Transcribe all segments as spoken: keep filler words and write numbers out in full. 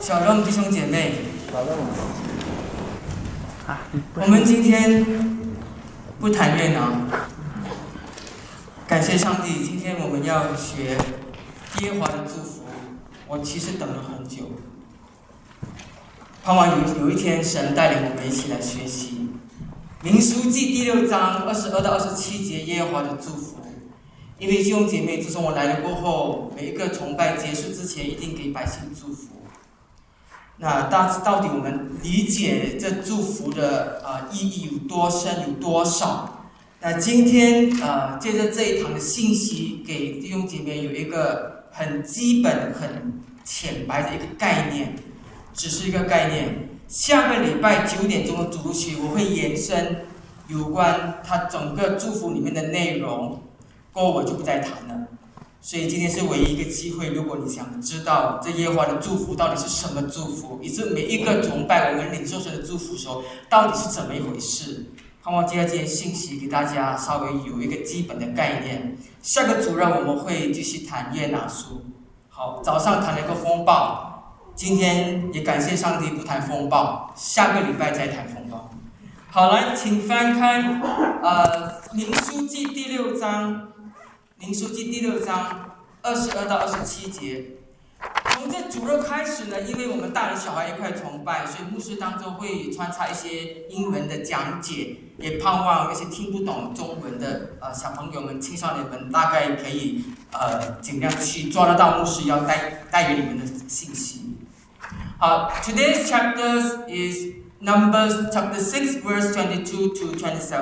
小龙弟兄姐妹，我们今天不谈热闹，感谢上帝，今天我们要学耶和华的祝福。我其实等了很久，盼望有有一天神带领我们一起来学习民数记第六章二十二到二十七节耶和华的祝福。因为弟兄姐妹，自从我来了过后，每一个崇拜结束之前，一定给百姓祝福。那到到底我们理解这祝福的呃意义有多深，有多少？那今天呃借着这一堂的信息，给弟兄姐妹有一个很基本、很浅白的一个概念，只是一个概念。下个礼拜九点钟的主日学，我会延伸有关它整个祝福里面的内容。过后我就不再谈了，所以今天是唯一一个机会。如果你想知道这耶和华的祝福到底是什么祝福，以及每一个崇拜我们领受神的祝福的时候，到底是怎么一回事，盼望今天这些信息给大家稍微有一个基本的概念。下个主日我们会继续谈约拿书。好，早上谈了一个风暴，今天也感谢上帝不谈风暴，下个礼拜再谈风暴。好，来，请翻开呃民数记第六章。民数记第六章二十二到二十七节，从这主日开始呢，因为我们大人小孩一块崇拜，所以牧师当中会穿插一些英文的讲解，也盼望一些听不懂中文的呃小朋友们、青少年们大概可以呃尽量去抓得到牧师要带带给你们的信息。好 ，Today's chapter is Numbers chapter six verse twenty-two to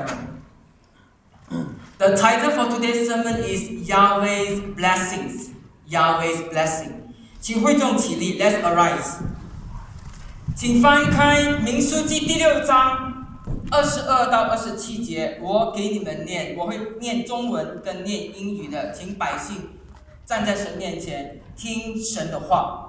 twenty-seven。The title for today's sermon is Yahweh's Blessings. Yahweh's Blessing. 请会众起立 ，Let's arise. 请翻开民数记第六章二十二到二十七节，我给你们念，我会念中文跟念英语的，请百姓站在神面前听神的话。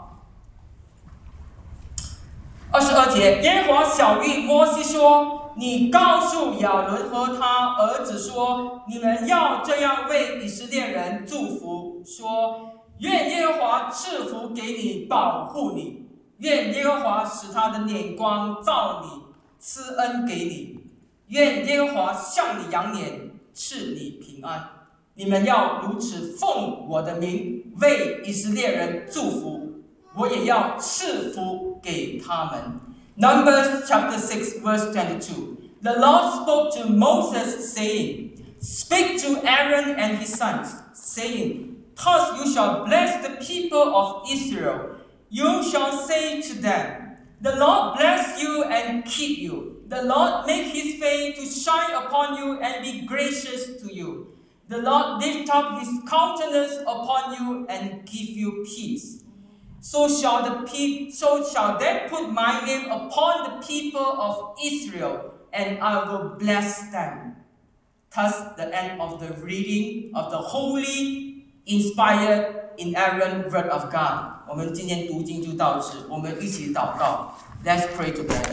二十二节，耶和华晓谕摩西说：“你告诉亚伦和他儿子说，你们要这样为以色列人祝福，说：愿耶和华赐福给你，保护你；愿耶和华使他的脸光照你，赐恩给你；愿耶和华向你扬脸，赐你平安。你们要如此奉我的名为以色列人祝福，我也要赐福给他们。” Numbers chapter six verse twenty-two.The Lord spoke to Moses, saying, Speak to Aaron and his sons, saying, Thus you shall bless the people of Israel. You shall say to them, The Lord bless you and keep you. The Lord make his face to shine upon you and be gracious to you. The Lord lift up his countenance upon you and give you peace.So shall the pe- so shall they put my name upon the people of Israel.And I will bless them. Thus, the end of the reading of the holy, inspired, inerrant word of God. 我们今天读经就到此，我们一起祷告。Let's pray together.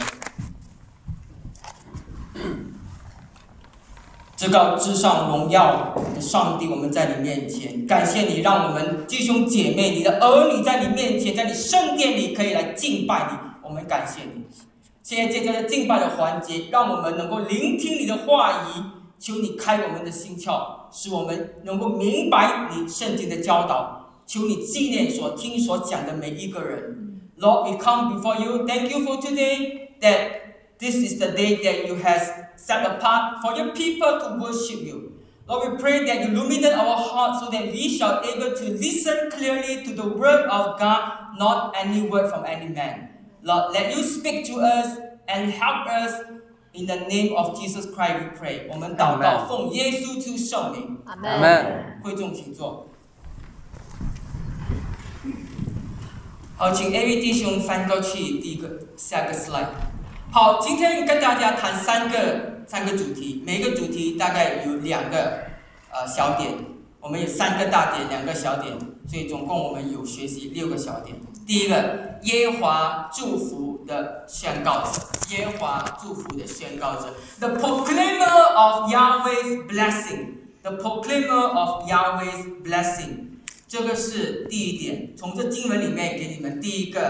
至高至上荣耀的上帝，我们在你面前，感谢你，让我们弟兄姐妹、你的儿女在你面前，在你圣殿里可以来敬拜你。我们感谢你。现在这个敬拜的环节，让我们能够聆听你的话语，求你开我们的心窍，使我们能够明白你圣经的教导。求你纪念所听所讲的每一个人。Lord, we come before you. Thank you for today, that this is the day that you have set apart for your people to worship you. Lord, we pray that you illuminate our hearts so that we shall be able to listen clearly to the word of God, not any word from any man.Lord, let you speak to us and help us in the name of Jesus Christ. We pray. 我们祷告，奉耶稣基督圣名。 阿门。 会众请坐。好，请 A V 弟兄翻过去第一个下个 slide。好，今天跟大家谈三个三个主题，每个主题大概有两个呃小点，我们有三个大点，两个小点，所以总共我们有学习六个小点。第一个，耶和华祝福的宣告者，耶和华祝福的宣告者 ，the proclaimer of Yahweh's blessing，the proclaimer of Yahweh's blessing， 这个是第一点。从这经文里面给你们第一个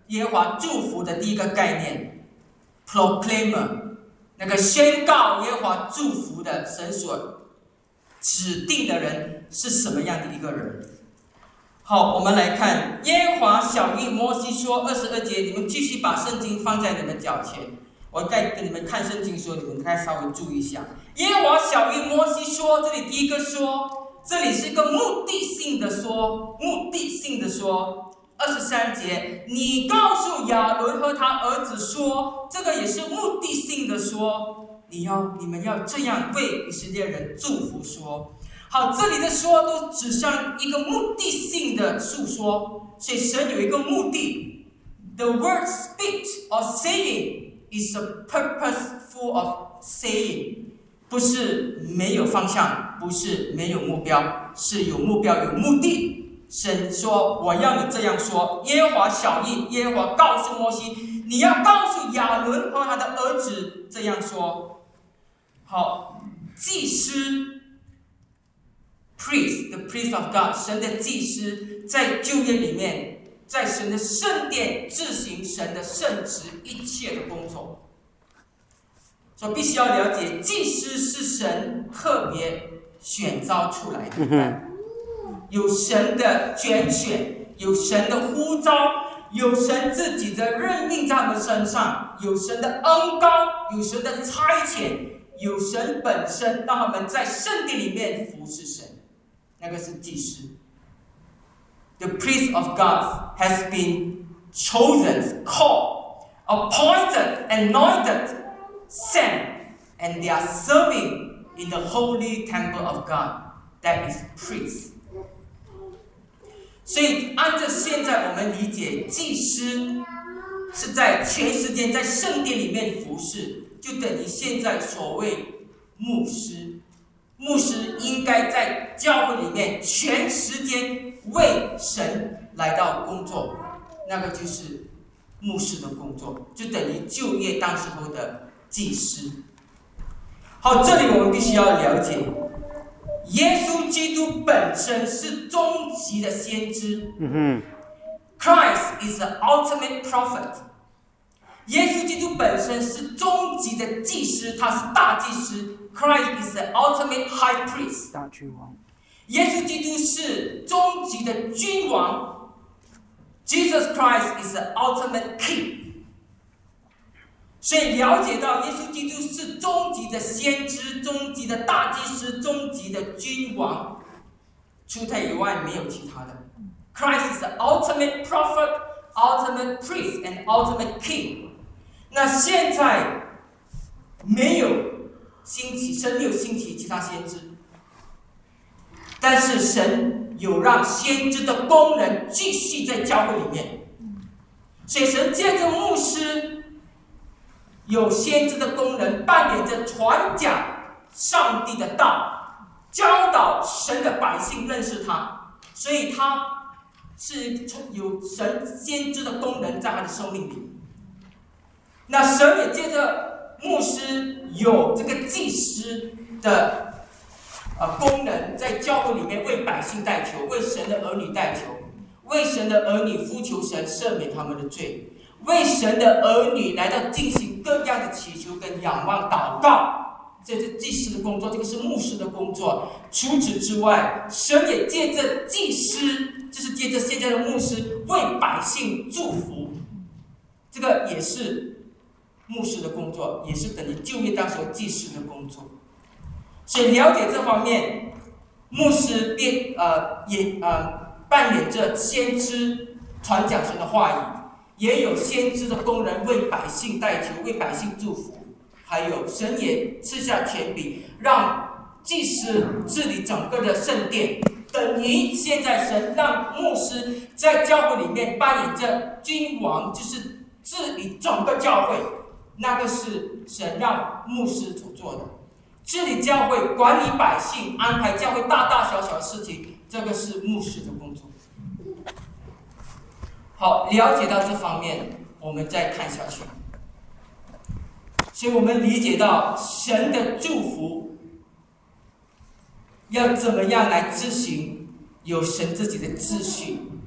耶和华祝福的第一个概念 ，proclaimer， 那个宣告耶和华祝福的神所指定的人是什么样的一个人？好，我们来看耶和华晓谕摩西说二十二节，你们继续把圣经放在你们脚前。我再跟你们看圣经说，你们该稍微注意一下。耶和华晓谕摩西说，这里第一个说，这里是一个目的性的说，目的性的说。二十三节，你告诉亚伦和他儿子说，这个也是目的性的说，你要你们要这样为以色列人祝福说。好，这里的说都指向一个目的性的述说，所以神有一个目的。The word speak or saying is a purposeful of saying， 不是没有方向，不是没有目标，是有目标有目的。神说：“我要你这样说。”耶和华晓谕，耶和华告诉摩西：“你要告诉亚伦和他的儿子这样说。”好，祭司 ，priest， the priest of God， 神的祭司在旧约里面，在神的圣殿执行神的圣职一切的工作。所以必须要了解，祭司是神特别选召出来的。嗯有神的拣选，有神的呼召，有神自己的任命在他们身上，有神的恩膏，有神的差遣，有神本身让他们在圣殿里面服侍神，那个是祭司。The priest of God has been chosen, called, appointed, anointed, sent, and they are serving in the holy temple of God. That is priest. 所以，按照现在我们理解，祭司是在全时间在圣殿里面服侍，就等于现在所谓牧师。牧师应该在教会里面全时间为神来到工作，那个就是牧师的工作，就等于旧约当时候的祭司。好，这里我们必须要了解。耶稣基督本身是终极的先知。嗯、Christ is the ultimate prophet。耶稣基督本身是终极的祭司，他是大祭司。Christ is the ultimate high priest。大君王。耶稣基督是终极的君王。Jesus Christ is the ultimate king。所以了解到耶稣基督是终极的先知，终极的大祭司，终极的君王，除他以外没有其他的。Christ is the ultimate prophet, ultimate priest, and ultimate king。那现在没有兴起，神没有兴起其他先知，但是神有让先知的功能继续在教会里面，所以神借着牧师。有先知的功能，扮演着传讲上帝的道，教导神的百姓认识他，所以他是有神先知的功能在他的生命里。那神也借着牧师有这个祭司的呃功能，在教会里面为百姓代求，为神的儿女代求，为神的儿女呼求神赦免他们的罪。为神的儿女来到进行各样的祈求跟仰望祷告，这是祭司的工作，这个是牧师的工作。除此之外，神也借着祭司，就是借着现在的牧师为百姓祝福，这个也是牧师的工作，也是等于旧约当时祭司的工作。所以了解这方面，牧师便呃也呃扮演着先知传讲神的话语。也有先知的功能，为百姓代求，为百姓祝福。还有神也赐下权柄，让祭司治理整个的圣殿，等于现在神让牧师在教会里面扮演着君王，就是治理整个教会。那个是神让牧师所做的，治理教会、管理百姓、安排教会大大小小的事情，这个是牧师的工作。好，了解到这方面，我们再看下去。所以我们理解到神的祝福要怎么样来执行，有神自己的秩序，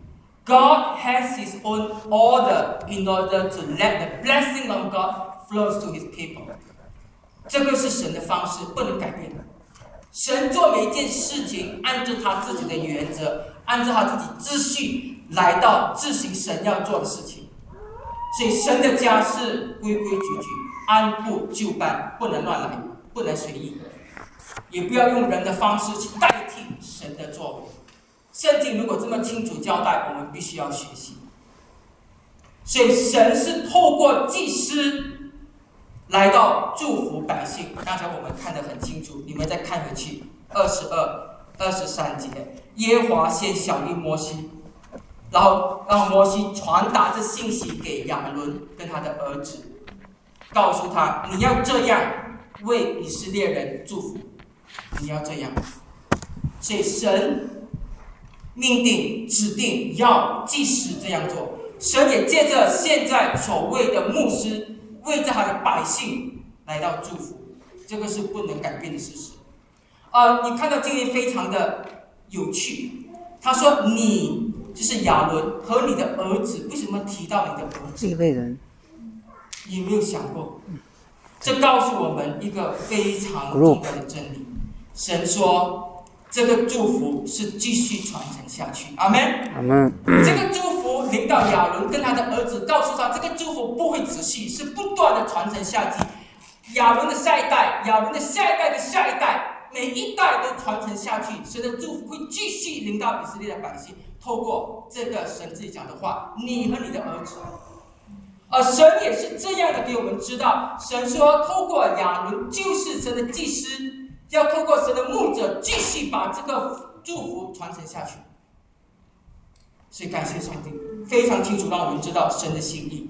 God has His own order in order to let the blessing of God flows to His people. 这个是神的方式，不能改变的。神做每一件事情，按照他自己的原则，按照他自己秩序来到执行神要做的事情。所以神的家是规规矩矩、按部就班，不能乱来，不能随意，也不要用人的方式去代替神的作为。圣经如果这么清楚交代，我们必须要学习。所以神是透过祭司来到祝福百姓。刚才我们看得很清楚，你们再看回去二十二、二十三节，耶和华先晓谕摩西，然后让摩西传达这信息给亚伦跟他的儿子，告诉他你要这样为以色列人祝福，你要这样。所以神命定指定要祭司这样做，神也借着现在所谓的牧师为着他的百姓来到祝福，这个是不能改变的事实。呃，你看到今天非常的有趣，他说你就是亚伦和你的儿子，为什么提到你的儿子？ 利未人， 你有没有想过？这告诉我们一个非常重要的真理。神说，这个祝福是继续传承下去。阿们。 阿们。 这个祝福领导亚伦跟他的儿子，告诉他这个祝福不会止息，是不断的传承下去。亚伦的下一代，亚伦的下一代的下一代，每一代都传承下去。神的祝福会继续领导以色列的百姓，透过这个神自己讲的话，你和你的儿子。而神也是这样的给我们知道，神说透过亚伦就是神的祭司，要透过神的牧者继续把这个祝福传承下去。所以感谢上帝，非常清楚让我们知道神的心意。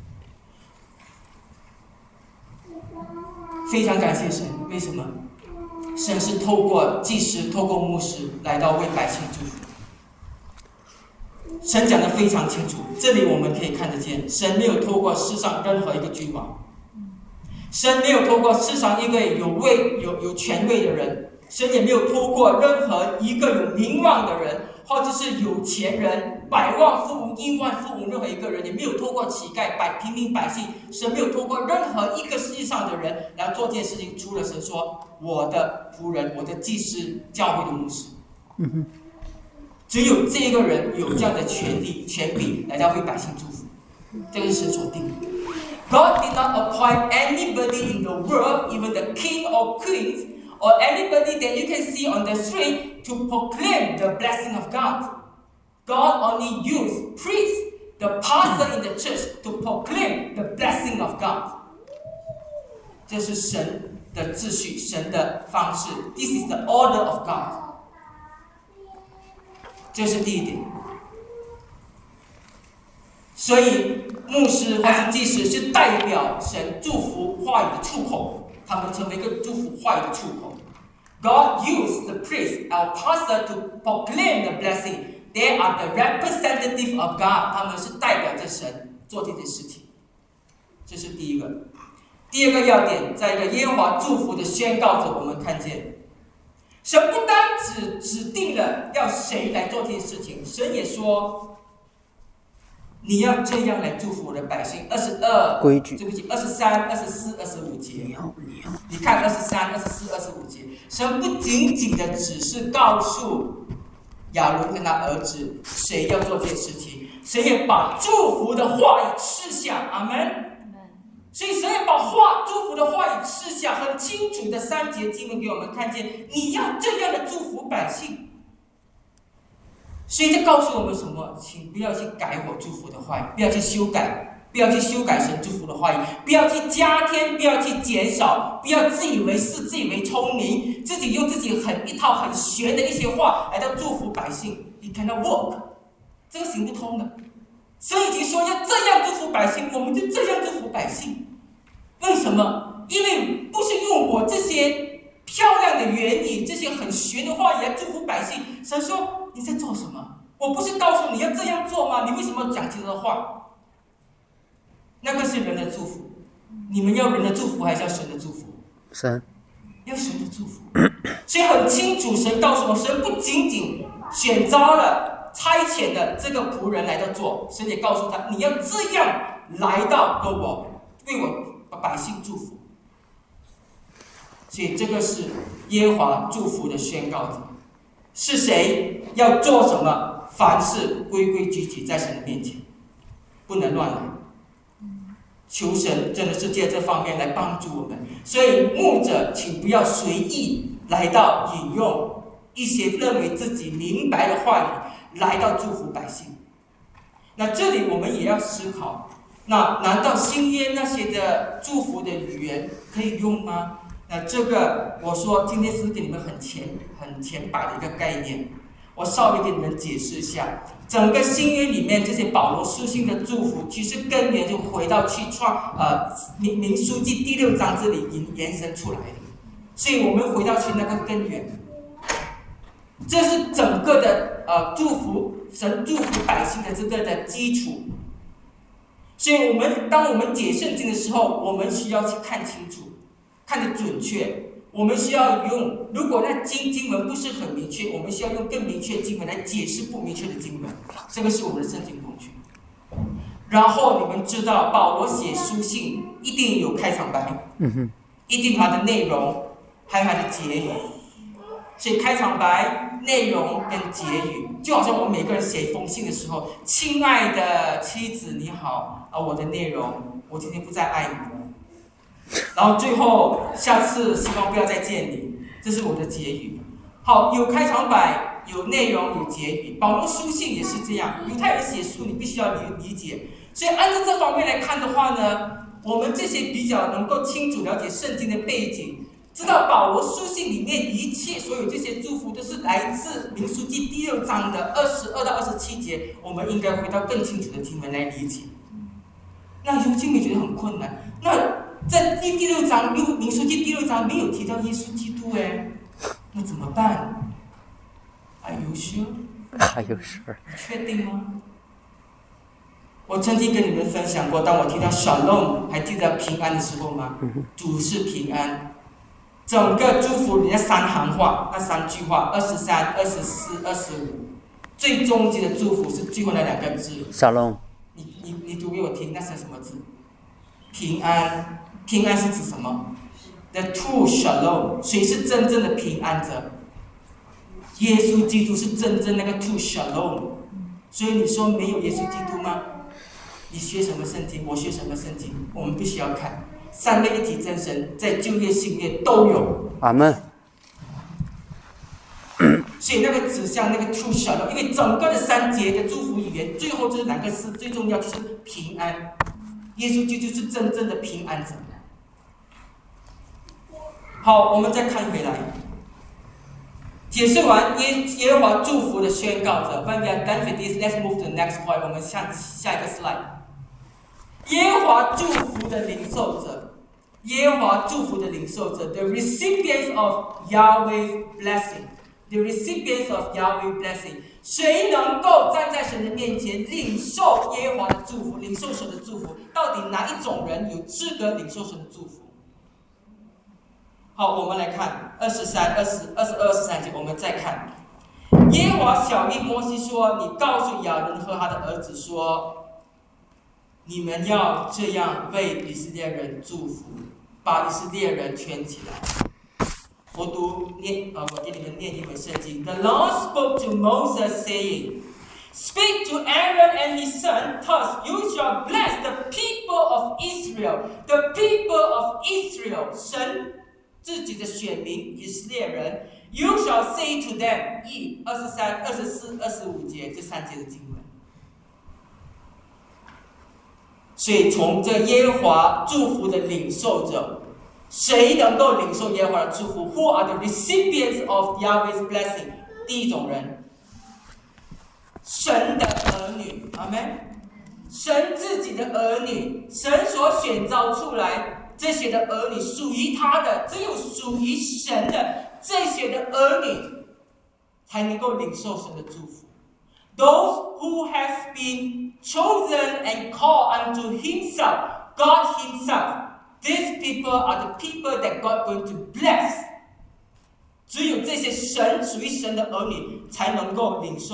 非常感谢神，为什么？神是透过祭司、透过牧师来到为百姓祝福。神讲得非常清楚，这里我们可以看得见，神没有透过世上任何一个君王，神没有透过世上一个有位、有有权位的人，神也没有透过任何一个有名望的人，或者是有钱人、百万富翁、亿万富翁，任何一个人也没有透过乞丐、百平民百姓，神没有透过任何一个世界上的人来做这件事情，除了神说我的仆人、我的祭司、教会的牧师。嗯哼。只有这个人有这样的权利、权柄来到为百姓祝福，这个是神所定的。God did not appoint anybody in the world, even the king or queens, or anybody that you can see on the street, to proclaim the blessing of God. God only used priests, the pastor in the church, to proclaim the blessing of God. 这是神的秩序，神的方式。This is the order of God. 这是第一点。所以牧师或是祭司是代表神祝福话语的出口，他们成为一个祝福话语的出口。God used the priest, our pastor, to proclaim the blessing. They are the representative of God. 他们是代表着神做这件事情。这是第一个。第二个要点，在一个耶和华祝福的宣告者，我们看见神不单只指定了要谁来做这件事情，神也说你要这样来祝福我的百姓。二十二规矩， 对不起，二十三、二十四、二十五节。 你要你要， 你看二十三、二十四、二十五节，神不仅仅的只是告诉亚伦跟他儿子谁要做这件事情，神也把祝福的话语赐下。阿们。所以神也把话祝福的话语赐下，很清楚的三节经文给我们看见，你要这样的祝福百姓。所以这告诉我们什么？请不要去改我祝福的话语，不要去修改，不要去修改神祝福的话语，不要去加添，不要去减少，不要自以为是、自以为聪明，自己用自己很一套很玄的一些话来到祝福百姓。You cannot work， 这个行不通的。神已经说要这样祝福百姓，我们就这样祝福百姓。为什么？因为不是用我这些漂亮的言语、这些很玄的话语来祝福百姓。神说你在做什么？我不是告诉你要这样做吗？你为什么讲这样的话？那个是人的祝福，你们要人的祝福还是要神的祝福？ 神， 要神的祝福。所以很清楚，神告诉我，神不仅仅选召了差遣的这个仆人来到做，神也告诉他，你要这样来到跟我，为我百姓祝福。所以这个是耶和华祝福的宣告者，是谁要做什么，凡事规规矩矩在神的面前，不能乱来。求神真的是借这方面来帮助我们。所以牧者请不要随意来到引用一些认为自己明白的话语来到祝福百姓。那这里我们也要思考，那难道新约那些的祝福的语言可以用吗？那这个我说今天是给你们很浅很浅白的一个概念，我稍微给你们解释一下。整个新约里面这些保罗书信的祝福，其实根源就回到去创呃民民书记第六章这里延延伸出来的，所以我们回到去那个根源，这是整个的呃祝福神祝福百姓的这个的基础。所以我们当我们解圣经的时候，我们需要去看清楚，看得准确。我们需要用，如果那经经文不是很明确，我们需要用更明确的经文来解释不明确的经文，这个是我们的圣经工具。然后你们知道，保罗写书信一定有开场白，一定它的内容，还有它的结语。所以开场白、内容跟结语，就好像我们每个人写一封信的时候，亲爱的妻子你好，啊，我的内容，我今天不再爱你了。然后最后，下次希望不要再见你，这是我的结语。好，有开场白，有内容，有结语。保罗书信也是这样，犹太人写书，你必须要理理解。所以按照这方面来看的话呢，我们这些比较能够清楚了解圣经的背景，知道保罗书信里面一切所有这些祝福都是来自民书记第六章的二十二到二十七节，我们应该回到更清楚的经文来理解。那尤金没觉得很困难，那。在第第六章，六民书记第六章没有提到耶稣基督哎，那怎么办？还有事？ 还有事？ 你确定吗？我曾经跟你们分享过，当我提到 Shalom， 还记得平安的时候吗？主是平安，整个祝福里那三行话，那三句话，二十三、二十四、二十五，最终极的祝福是最后那两个字。 Shalom。 你你你读给我听，那是什么字？平安。平安是指什么 ？The true shalom， 谁是真正的平安者？耶稣基督是真正那个 true shalom。所以你说没有耶稣基督吗？你学什么圣经？我学什么圣经？我们必须要看三位一体真神在旧约新约都有。 阿门。 所以那个指向那个 true shalom， 因为整个的三节的祝福语言，最后就是两个字，最重要就是平安。耶稣基督是真正的平安者。好，我们再看回来，解释完耶耶和华祝福的宣告者。When we are done with this, let's move to the next point。我们下下一个 slide。耶和华祝福的领受者，耶和华祝福的领受者 ，the recipients of Yahweh's blessing，the recipients of Yahweh's blessing。谁能够站在神的面前领受耶和华的祝福，领受神的祝福？到底哪一种人有资格领受神的祝福？好，我们来看二十三、二十二、十二、十三节，我们再看。耶和华晓谕摩西说：“你告诉亚伦和他的儿子说，你们要这样为以色列人祝福，把以色列人圈起来。”我读念，呃，我给你们念一本圣经。The Lord spoke to Moses, saying, "Speak to Aaron and his son, thus you shall bless the people of Israel." The people of Israel， 神自己的选民以色列人 ，You shall say to them， 一二十三、二十四、二十五节这三节的经文。所以从这耶和华祝福的领受者。谁能够领受耶和华的祝福 ？Who are the recipients of Yahweh's blessing？ 第一种人，神的儿女，阿们。神自己的儿女，神所选召出来这些的儿女，属于他的，只有属于神的这些的儿女，才能够领受神的祝福。Those who have been chosen and called unto Himself, God Himself.These people are the people that God going to bless. 只有这些神属于神的儿女才能够领受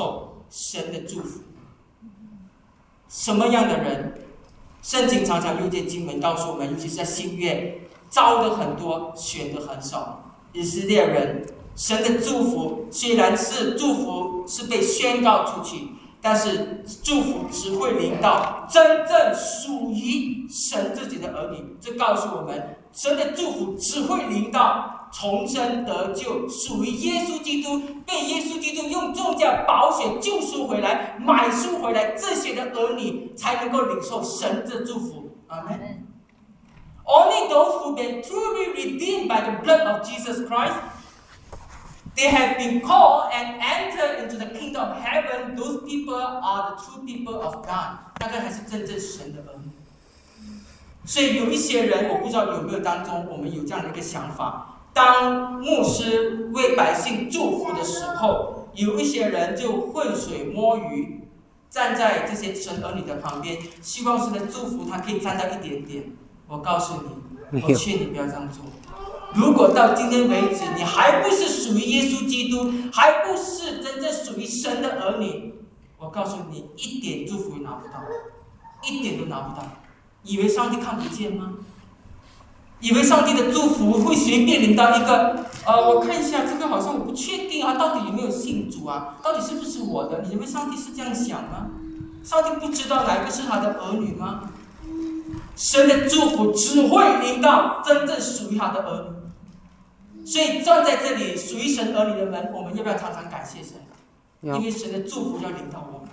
神的祝福。什么样的人？圣经常常用这经文告诉我们，尤其是在新约，招的很多，选的很少。以色列人，神的祝福虽然是祝福，是被宣告出去，但是祝福只会临到真正属于神自己的儿女。这告诉我们，神的祝福只会临到重生得救、属于耶稣基督、被耶稣基督用重价宝血救赎回来、买赎回来这些的儿女，才能够领受神的祝福。阿门。Only those who've been truly redeemed by the blood of Jesus Christ, they have been called and entered into the kingdom of heaven. Those people are the true people of God. 大概还是真正神的儿女。所以有一些人，我不知道有没有当中我们有这样的一个想法：当牧师为百姓祝福的时候，有一些人就浑水摸鱼，站在这些神儿女的旁边，希望神的祝福他可以沾到一点点。我告诉你，我劝你不要这样做。如果到今天为止，你还不是属于耶稣基督，还不是真正属于神的儿女，我告诉你，一点祝福也拿不到，一点都拿不到。以为上帝看不见吗？以为上帝的祝福会随便领到一个？呃，我看一下这个，好像我不确定啊，到底有没有信主啊？到底是不是我的？你以为上帝是这样想吗？上帝不知道哪个是他的儿女吗？神的祝福只会临到真正属于他的儿女。所以站在这里，属于神儿女的人，我们要不要常常感谢神？因为神的祝福要临到我们。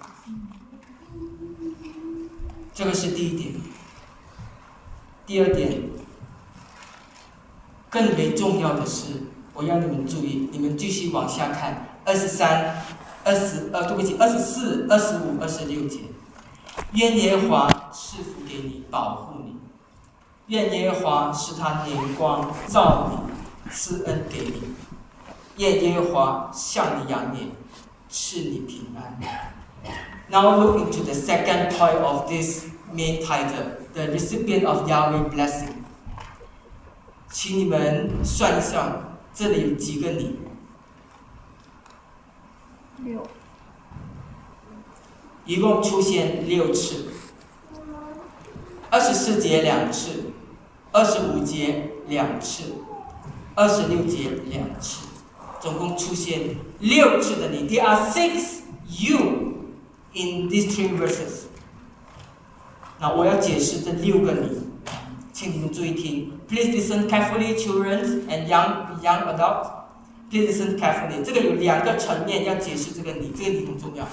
这个是第一点。第二点，更为重要的是，我要你们注意，你们继续往下看，二十三、二十呃，对不起，二十四、二十五、二十六节。愿耶和华赐福给你，保护你；愿耶和华使他脸光照你，赐恩给你；愿耶和华向你仰脸，赐你平安。Now look into the second point of this main title, the recipient of Yahweh blessing. 请你们算一算，这里有几个你？ 六。 一共出现六次，二十四节两次，二十五节两次，二十六节两次，总共出现六次的你。There are six you in these three verses. 那我要解释这六个你，请你们注意听。Please listen carefully, children and young young adults. Please listen carefully. 这个有两个层面要解释这个你，这个你很重要。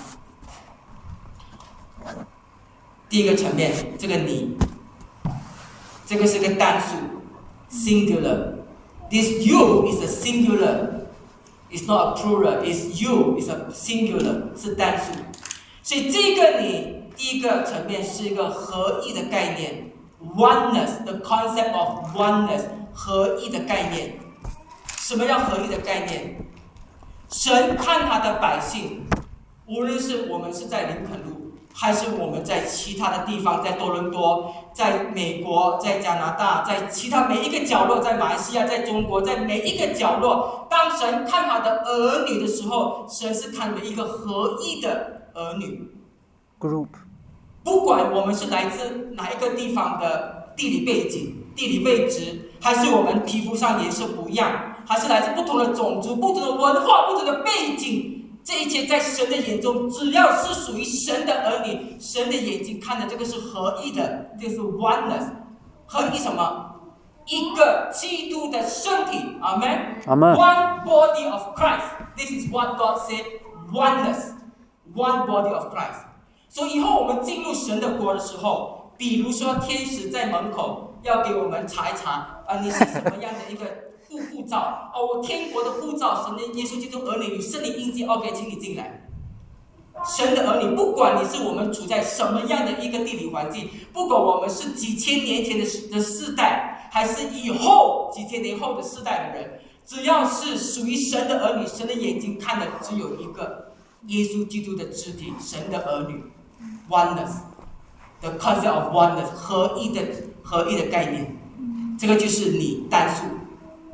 第一个层面，这个你，这个是个单数 ，singular. This you is a singular. It's not a plural. It's you. It's a singular. 是单数。所以这个你，第一个层面是一个合一的概念 ，oneness. The concept of oneness. 合一的概念。什么叫合一的概念？神看他的百姓，无论是我们是在林肯路，还是我们在其他的地方，在多伦多，在美国，在加拿大，在其他每一个角落，在马来西亚，在中国，在每一个角落，当神看他的儿女的时候，神是看为一个合一的儿女 group。 不管我们是来自哪一个地方的地理背景、地理位置，还是我们皮肤上颜色不一样，还是来自不同的种族、不同的文化、不同的背景，这一切在神的眼中，只要是属于神的儿女，神的眼睛看的这个是合一的，这个是 oneness。合一什么？一个基督的身体，阿门。 阿门。 One body of Christ. This is what God said. Oneness. One body of Christ. 所以以后我们进入神的国的时候，比如说天使在门口要给我们查一查，啊，你是什么样的一个护护照？哦，我天国的护照，神的耶稣基督儿女有圣灵印记 ，OK， 请你进来。神的儿女，不管你是我们处在什么样的一个地理环境，不管我们是几千年前的的世代，还是以后几千年后的世代的人，只要是属于神的儿女，神的眼睛看的只有一个耶稣基督的肢体，神的儿女。Oneness, the concept of oneness， 合一的合一的概念，这个就是你单数。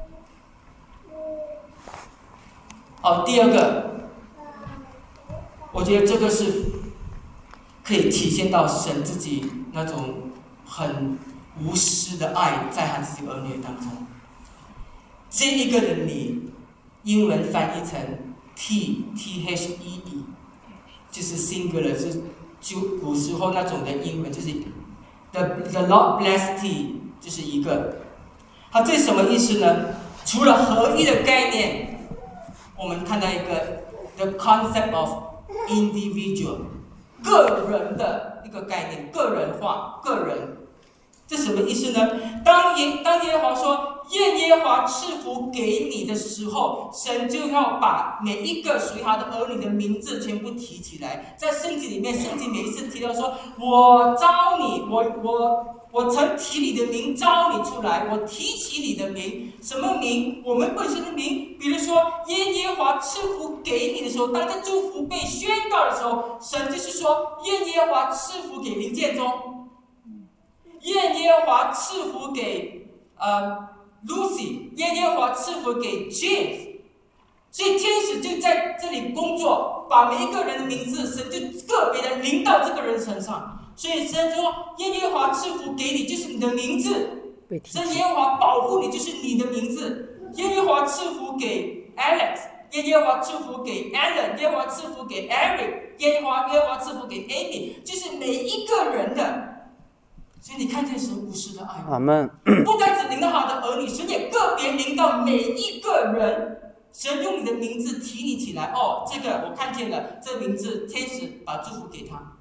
哦，第二个， 我觉得这个是可以体现到神自己那种很无私的爱在他自己儿女当中。这一个的你，英文翻译成 T T H E E， 就是 singular， 就是就古时候那种的英文，就是 the the Lord bless thee， 就是一个。它这什么意思呢？除了合一的概念，我们看到一个 the concept of individual， 个人的一个概念，个人化，个人。这什么意思呢？当耶当耶和华说愿耶和华赐福给你的时候，神就要把每一个属于他的儿女的名字全部提起来。在圣经里面，圣经每一次提到说，我召你，我我我曾提你的名召你出来，我提起你的名，什么名？我们本身的名。比如说，愿耶和华赐福给你的时候，当这祝福被宣告的时候，神就是说，愿耶和华赐福给林建中，愿耶和华赐福给呃 Lucy， 愿耶和华赐福给 James。所以天使就在这里工作，把每一个人的名字，神就个别的临到这个人身上。所以神说，愿耶和华赐福给你，就是你的名字；神耶和华保护你，就是你的名字。愿耶和华赐福给 Alex， 愿耶和华赐福给 Alan， 耶和华赐福给 Eric， 耶和华耶和华赐福给 Amy， 就是每一个人的。所以你看见神无私的爱， 阿们。 不单只临到他的儿女，神也个别临到每一个人。神用你的名字提你起来，哦，这个我看见了，这名字天使把祝福给他。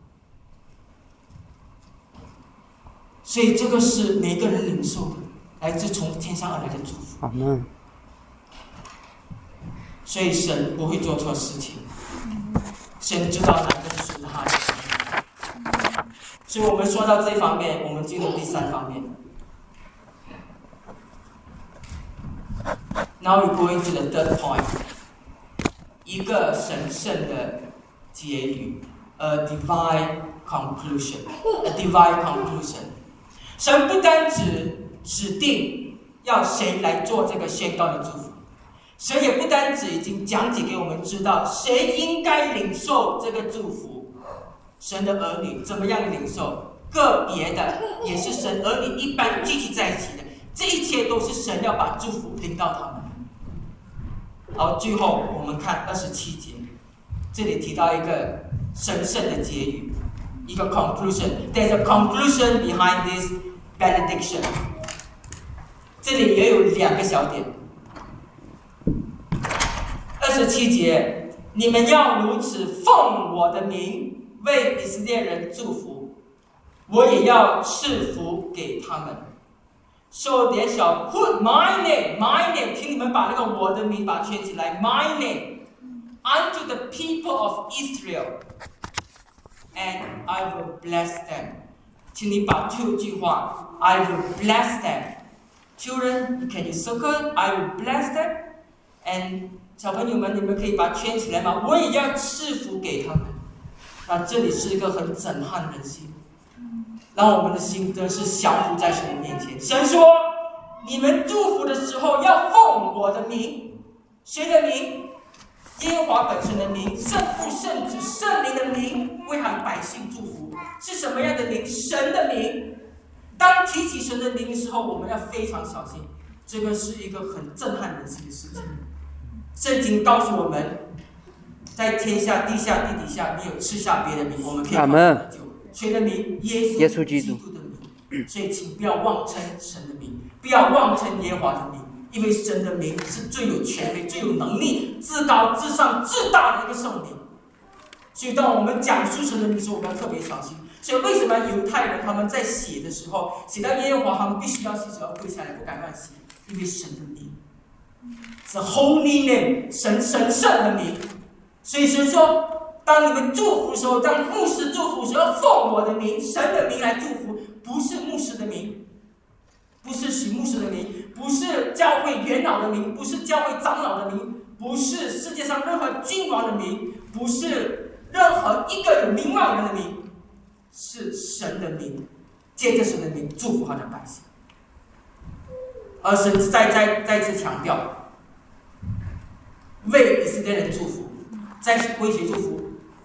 所以这个是每个人领受的，来自从天上而来的祝福。 阿们。 所以神不会做错事情，神知道哪个是属于他的。所以我们说到这方面，我们进入第三方面。Now we go into the third point， 一个神圣的结语 ，a divine conclusion，a divine conclusion。神不单只指定要谁来做这个宣告的祝福，神也不单只已经讲解给我们知道谁应该领受这个祝福，神的儿女怎么样领受，个别的也是神儿女一般聚集在一起的，这一切都是神要把祝福临到他们。好，最后我们看二十七节，这里提到一个神圣的结语，一个 conclusion。 There's a conclusion behind this benediction。 这里也有两个小点。二十七节，你们要如此奉我的名为以色列人祝福，我也要赐福给他们。So they shall put my name, my name， 请你们把那个我的名把它圈起来 ，my name unto the people of Israel, and I will bless them。 请你把这句话 ，I will bless them。 Children, can you circle? I will bless them。 And 小朋友们，你们可以把它圈起来吗？我也要赐福给他们。那这里是一个很震撼人心。让我们的心都是降服在神的面前。神说：“你们祝福的时候要奉我的名，谁的名？耶和华本身的名，圣父、圣子、圣灵的名，为他的百姓祝福。是什么样的名？神的名。当提起神的名的时候，我们要非常小心。这个是一个很震撼人心的事情。圣经告诉我们，在天下、地下、地底下没有赐下别的名，我们可以靠得救。谁的名？耶稣耶稣基督的名。所以，请不要妄称神的名，不要妄称耶和华的名，因为神的名是最有权威、最有能力、至高、至上、至大的一个圣名。所以，当我们讲述神的名的时候，我们要特别小心。所以，为什么犹太人他们在写的时候，写到耶和华，他们必须要写，要跪下来，不敢乱写，因为神的名是 Holy Name， 神神圣的名。所以，神说。当你们祝福的时候，当牧师祝福的时候，要奉我的名、神的名来祝福，不是牧师的名，不是许牧师的名，不是教会元老的名，不是教会长老的名，不是世界上任何君王的名，不是任何一个有名望人的名，是神的名，借着神的名祝福他的百姓。而神再再再次强调，为以色列人祝福，再威胁祝福。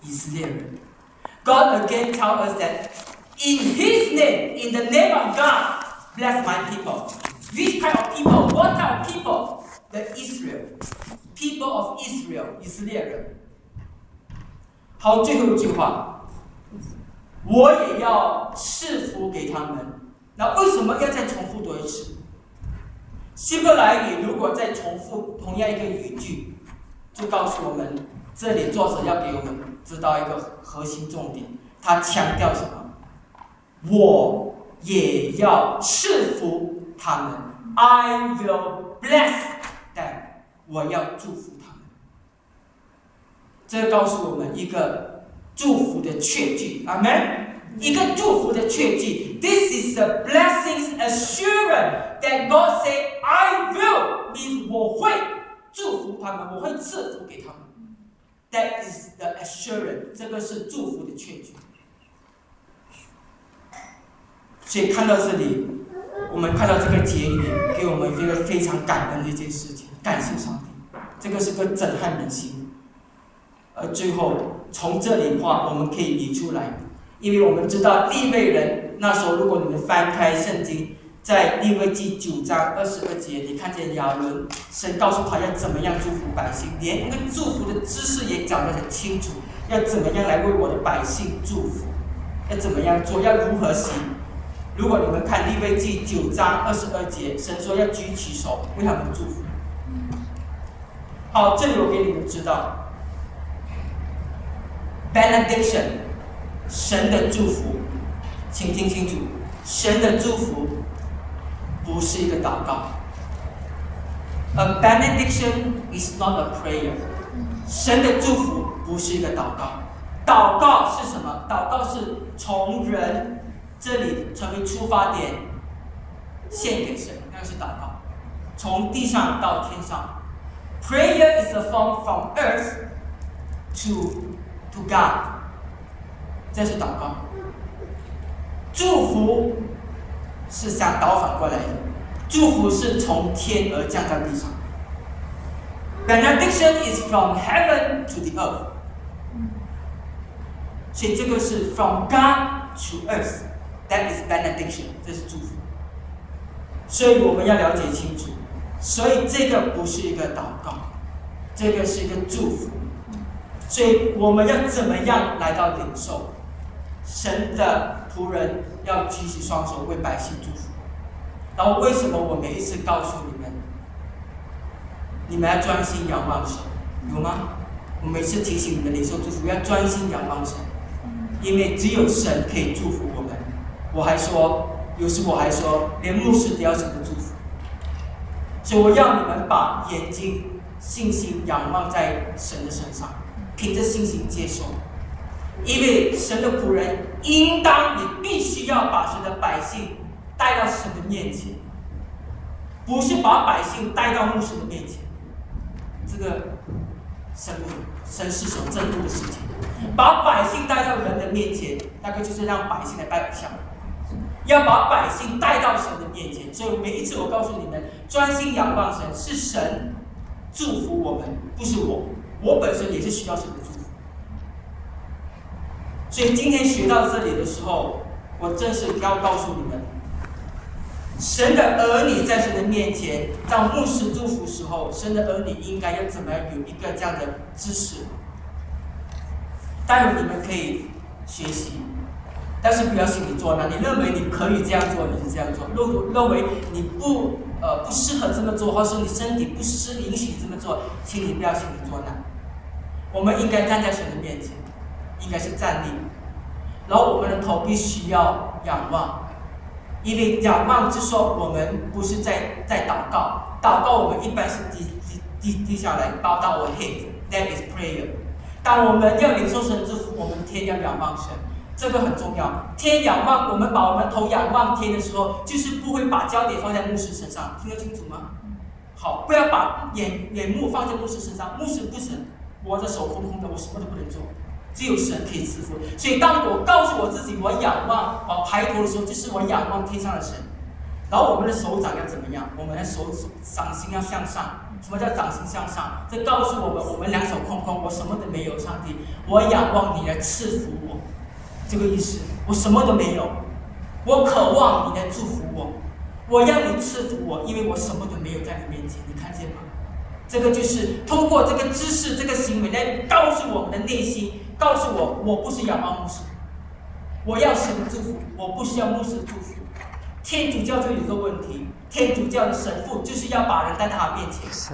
以色列人。God again tells us that in His name, in the name of God, bless my people. Which kind of people? What kind of people? The Israel, people of Israel, 以色列人。好，最后一句话，我也要赐福给他们。那为什么要再重复多一次？希伯来语如果再重复同样一个语句，就告诉我们，这里作者要给我们知道一个核心重点，他强调什么？我也要赐福他们 ，I will bless them， 我要祝福他们。这告诉我们一个祝福的确据，阿门。一个祝福的确据 ，This is the blessings assurance that God say I will means 我会祝福他们，我会赐福给他们。That is the assurance， 这个是祝福的确据。所以看到这里，我们看到这个结语，给我们一个非常感恩的一件事情，感谢上帝，这个是个震撼人心。而最后从这里的话，我们可以理出来。因为我们知道利未人那时候，如果你们翻开圣经，在利未记九章二十二节，你看见亚伦，神告诉他要怎么样祝福百姓，连那个祝福的知识也讲得很清楚，要怎么样来为我的百姓祝福，要怎么样做，要如何行。如果你们看利未记九章二十二节，神说要举起手为他们祝福。好，这里我给你们知道 ，benediction。神的祝福，请听清楚，神的祝福不是一个祷告。A benediction is not a prayer。神的祝福不是一个祷告。祷告是什么？祷告是从人这里成为出发点，献给神，那是祷告。从地上到天上。Prayer is a form from earth to to God。这是祷告，祝福是相倒反过来的，祝福是从天而降到地上。Benediction is from heaven to the earth， 所以这个是 from God to earth，that is benediction， 这是祝福。所以我们要了解清楚，所以这个不是一个祷告，这个是一个祝福。所以我们要怎么样来到领受？神的仆人要举起双手为百姓祝福。然后为什么我每一次告诉你们，你们要专心仰望神，有吗？我每次提醒你们领受祝福要专心仰望神，因为只有神可以祝福我们。我还说，有时我还说，连牧师都要神的祝福。所以我要你们把眼睛、信心仰望在神的身上，凭着信心接受。因为神的仆人应当，你必须要把神的百姓带到神的面前，不是把百姓带到牧师的面前。这个神神是手正路的事情。把百姓带到人的面前，那个就是让百姓来拜偶像。要把百姓带到神的面前，所以每一次我告诉你们，专心仰望神，是神祝福我们，不是我。我本身也是需要神的祝福。所以今天学到这里的时候，我正是要告诉你们，神的儿女在神的面前，当牧师祝福的时候，神的儿女应该要怎么样有一个这样的知识。待会你们可以学习，但是不要心里作难。你认为你可以这样做，你就这样做；如果认为你不呃不适合这么做，或是你身体不适允许这么做，请你不要心里作难。我们应该站在神的面前。应该是站立，然后我们的头必须要仰望，因为仰望就说我们不是在在祷告，祷告我们一般是低低低低下来，包到我 head，that is prayer。当我们要领受神祝福，我们天要仰望神，这个很重要。天仰望，我们把我们头仰望天的时候，就是不会把焦点放在牧师身上，听得清楚吗？好，不要把眼眼目放在牧师身上，牧师不是我的手空空的，我什么都不能做。只有神可以赐福，所以当我告诉我自己我仰望，我抬头的时候，就是我仰望天上的神。 然后我们的手掌要怎么样？我们的手掌心要向上。什么叫掌心向上？这告诉我们，我们两手空空，我什么都没有。上帝，我仰望你来赐福我，这个意思。我什么都没有，我渴望你来祝福我，我要你赐福我，因为我什么都没有在你面前。你看见吗？这个就是通过这个姿势、这个行为来告诉我们的内心，告诉我，我不是仰望牧师，我要神的祝福，我不需要牧师的祝福。天主教就有一个问题，天主教的神父就是要把人带到他面前，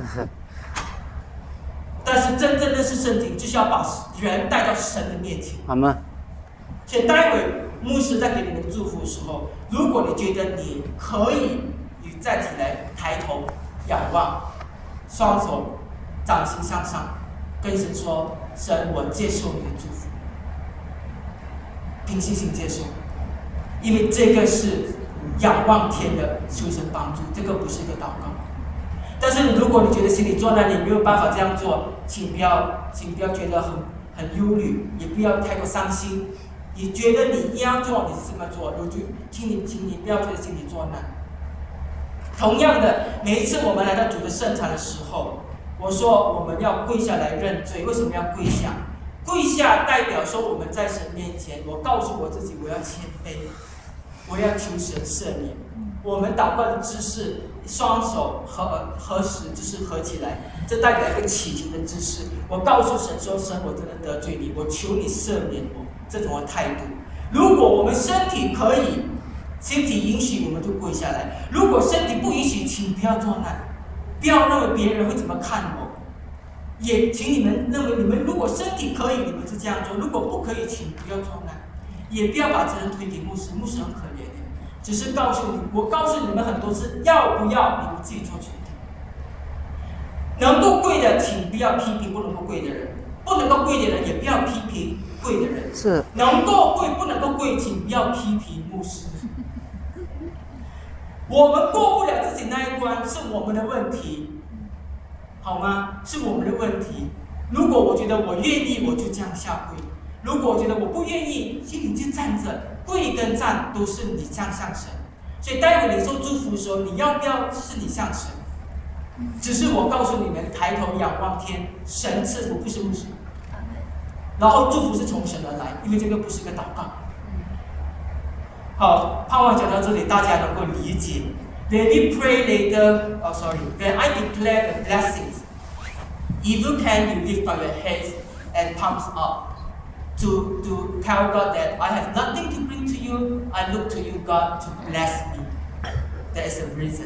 但是真正认识圣经，就是要把人带到神的面前。 阿门。 所以待会牧师在给你们祝福的时候，如果你觉得你可以，你站起来，抬头仰望，双手掌心向上，跟神说：“神，我接受你的祝福，凭信心接受，因为这个是。”仰望天的求神帮助，这个不是一个祷告。但是如果你觉得心里作难，你没有办法这样做，请不要，请不要觉得很很忧虑，也不要太过伤心。你觉得你一样做，你是这么做，我就请你，请你不要觉得心里作难。同样的，每一次我们来到主的圣餐的时候，我说我们要跪下来认罪。为什么要跪下？跪下代表说我们在神面前，我告诉我自己，我要谦卑。我要求神赦免。我们祷告的姿势，双手合合十，就是合起来，这代表一个祈求的姿势。我告诉神说：“神，我真的得罪你，我求你赦免我。”这种的态度。如果我们身体可以，身体允许，我们就跪下来；如果身体不允许，请不要作难，不要认为别人会怎么看我。也请你们认为，你们如果身体可以，你们是这样做；如果不可以，请不要作难。也不要把责任推给牧师，牧师很可怜的，只是告诉你，我告诉你们很多次，要不要你们自己做决定。能够跪的，请不要批评不能够跪的人；不能够跪的人，也不要批评跪的人。 是。 能够跪不能够跪，请不要批评牧师。我们过不了自己那一关，是我们的问题，好吗？是我们的问题。如果我觉得我愿意，我就这样下跪。如果我觉得我不愿意，请你就站着，跪跟站都是你向向神。所以待会领受祝福的时候，你要不要是你向神？只是我告诉你们，抬头仰望天，神赐福不是牧师，然后祝福是从神而来，因为这个不是个祷告。好，盼望讲到这里，大家能够理解。When we pray later, oh sorry, when I declare the blessings, if you can, you lift up your heads and palms up. To, to tell God that I have nothing to bring to you, I look to you, God, to bless me. That is the reason.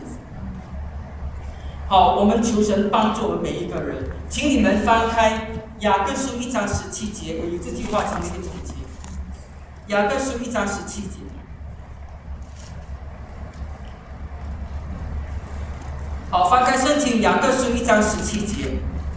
好，我们求神帮助我们每一个人，请你们翻开雅各书一章十七节，我有这句话成为一个总结。雅各书一章十七节。好，翻开圣经雅各书一章十七节。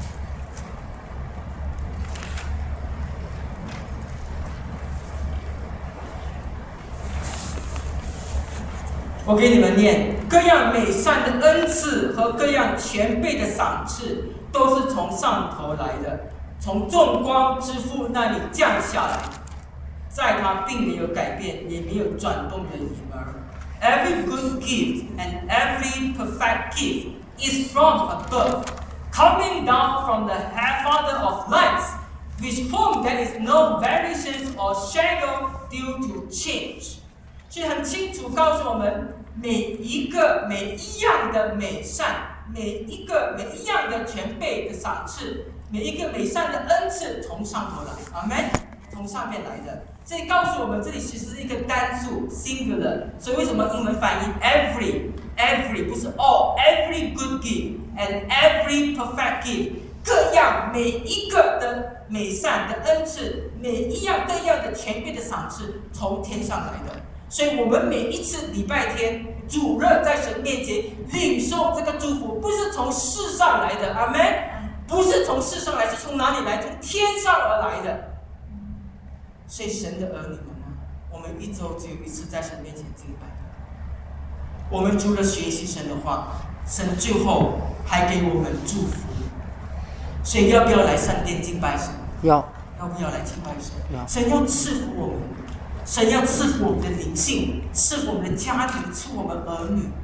我给你们念：各样美善的恩赐和各样全备的赏赐，都是从上头来的，从众光之父那里降下来，在他并没有改变，也没有转动的影儿。Every good gift and every perfect gift is from above, coming down from the Father of lights, with whom there is no variation or shadow due to change. 所以很清楚告诉我们，每一个每一样的美善，每一个每一样的全备的赏赐，每一个美善的恩赐从上头来，阿们，从上面来的。这里告诉我们，这里其实是一个单数 singular， 所以为什么英文翻译 every every 不是 all every good gift and every perfect gift， 各样每一个的美善的恩赐，每一样各样的全备的赏赐从天上来的。所以我们每一次礼拜天主日在神面前领受这个祝福，不是从世上来的，阿们，不是从世上来，是从哪里来？从天上而来的。所以神的儿女们呢，我们一周只有一次在神面前敬拜。我们除了学习神的话，神最后还给我们祝福。所以要不要来圣殿敬拜神？ 要。 要不要来敬拜神？ 要。 神要赐福我们。神要赐福我们的灵性，赐福我们的家庭，赐福我们儿女。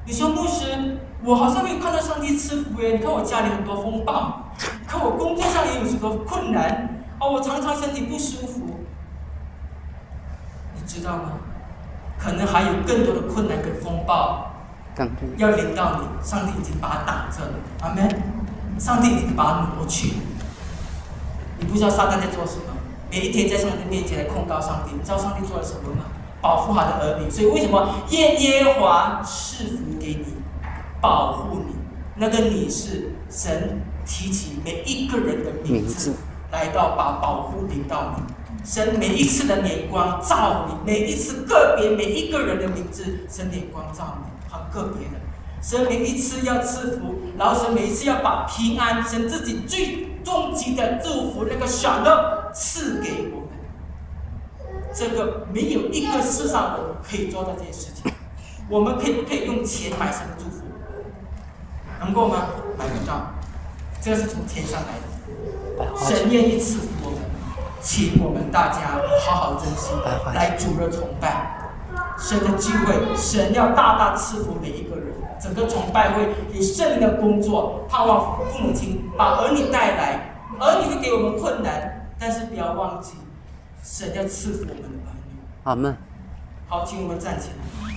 你说牧师，我好像没有看到上帝赐福耶。你看我家里很多风暴，看我工作上也有许多困难，哦，我常常身体不舒服。你知道吗？可能还有更多的困难跟风暴要临到你，上帝已经把它挡着了。阿们。上帝已经把它挪去。你不知道撒旦在做什么，每一天在上帝面前来控告上帝。你知道上帝做了什么吗？保护他的儿女。所以为什么耶耶和华赐福给你，保护你？那个你是神提起每一个人的名字，来到把保护临到你。神每一次的眼光照你，每一次个别每一个人的名字，神眼光照你，很个别的。神每一次要赐福，然后神每一次要把平安，神自己最终极的祝福那个享乐赐给我们。这个没有一个世上人可以做到这些事情。我们可以不可以用钱买神的祝福？能够吗？买不到，这个是从天上来的。神愿意赐福我们，请我们大家好好珍惜，来主日崇拜。神的聚会，神要大大赐福每一个人。整个崇拜会有圣灵的工作，盼望父母亲把儿女带来，儿女会给我们困难，但是不要忘记，神要赐福我们的儿女。 阿们。 好，请我们站起来。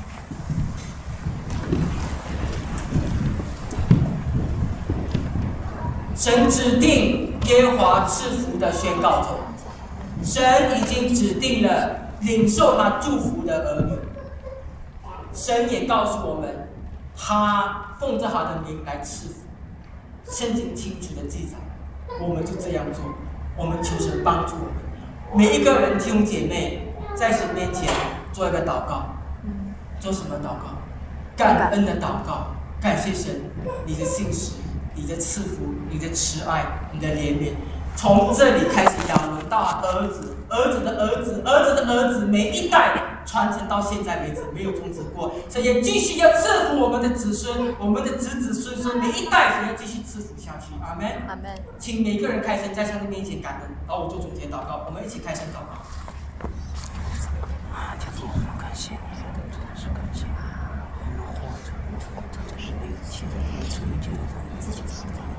神指定耶和华赐福的宣告者，神已经指定了领受他祝福的儿女。神也告诉我们，他奉着他的名来赐福。圣经清楚的记载，我们就这样做。我们求神帮助我们，每一个人弟兄姐妹在神面前做一个祷告。做什么祷告？感恩的祷告，感谢神，你的信实，你的赐福，你的慈爱，你的怜悯，从这里开始要轮到儿子，儿子的儿子，儿子的儿子，每一代传承到现在为止没有终止过。神也继续要赐福我们的子孙，我们的子子孙孙，每一代神要继续赐福下去。阿门。 阿门。 请每个人开声在上帝面前感恩，然后我做总结祷告，我们一起开声祷告。 啊，天父，我们感谢你，是感谢你，我们活着，这是每一天的日子，每天的自己自己的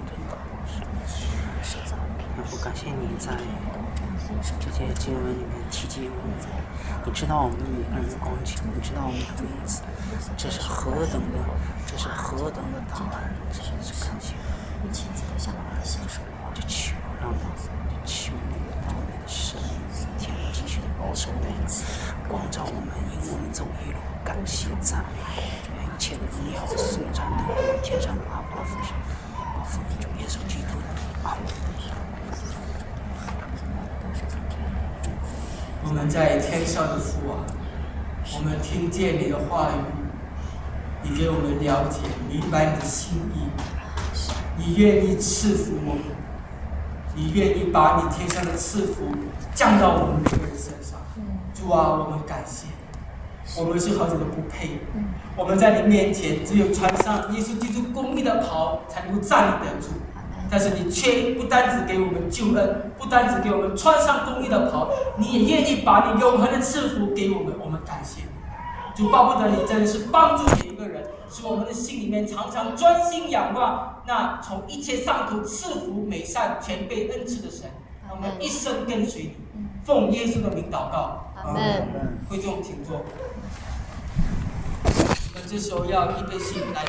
天父，感谢你在这些经文里面提及我们，你知道我们每个人的光景，你知道我们的名字，这是何等的，这是何等的大恩，真是感谢你。就求让你，就求你让你的神天父继续的保守我们，光照我们，引我们走一路，感谢赞美，愿一切的荣耀颂赞都归于天上的阿爸父神，奉主耶稣基督的阿门。 我们在天上的父啊，我们听见你的话语，你给我们了解明白你的心意，你愿意赐福我们，你愿意把你天上的赐福降到我们每个人身上。主啊，我们感谢你，我们是何等的不配，我们在你面前只有穿上耶稣基督公义的袍才能够站立得住。但是你却不单只给我们救恩，不单只给我们穿上公义的袍，你也愿意把你永恒的赐福给我们，我们感谢你。主，巴不得你真的是帮助每一个人，使我们的心里面常常专心仰望那从一切上头赐福美善全备恩赐的神，让我们一生跟随你。奉耶稣的名祷告， 阿门。 会众请坐。我们这时候要预备心来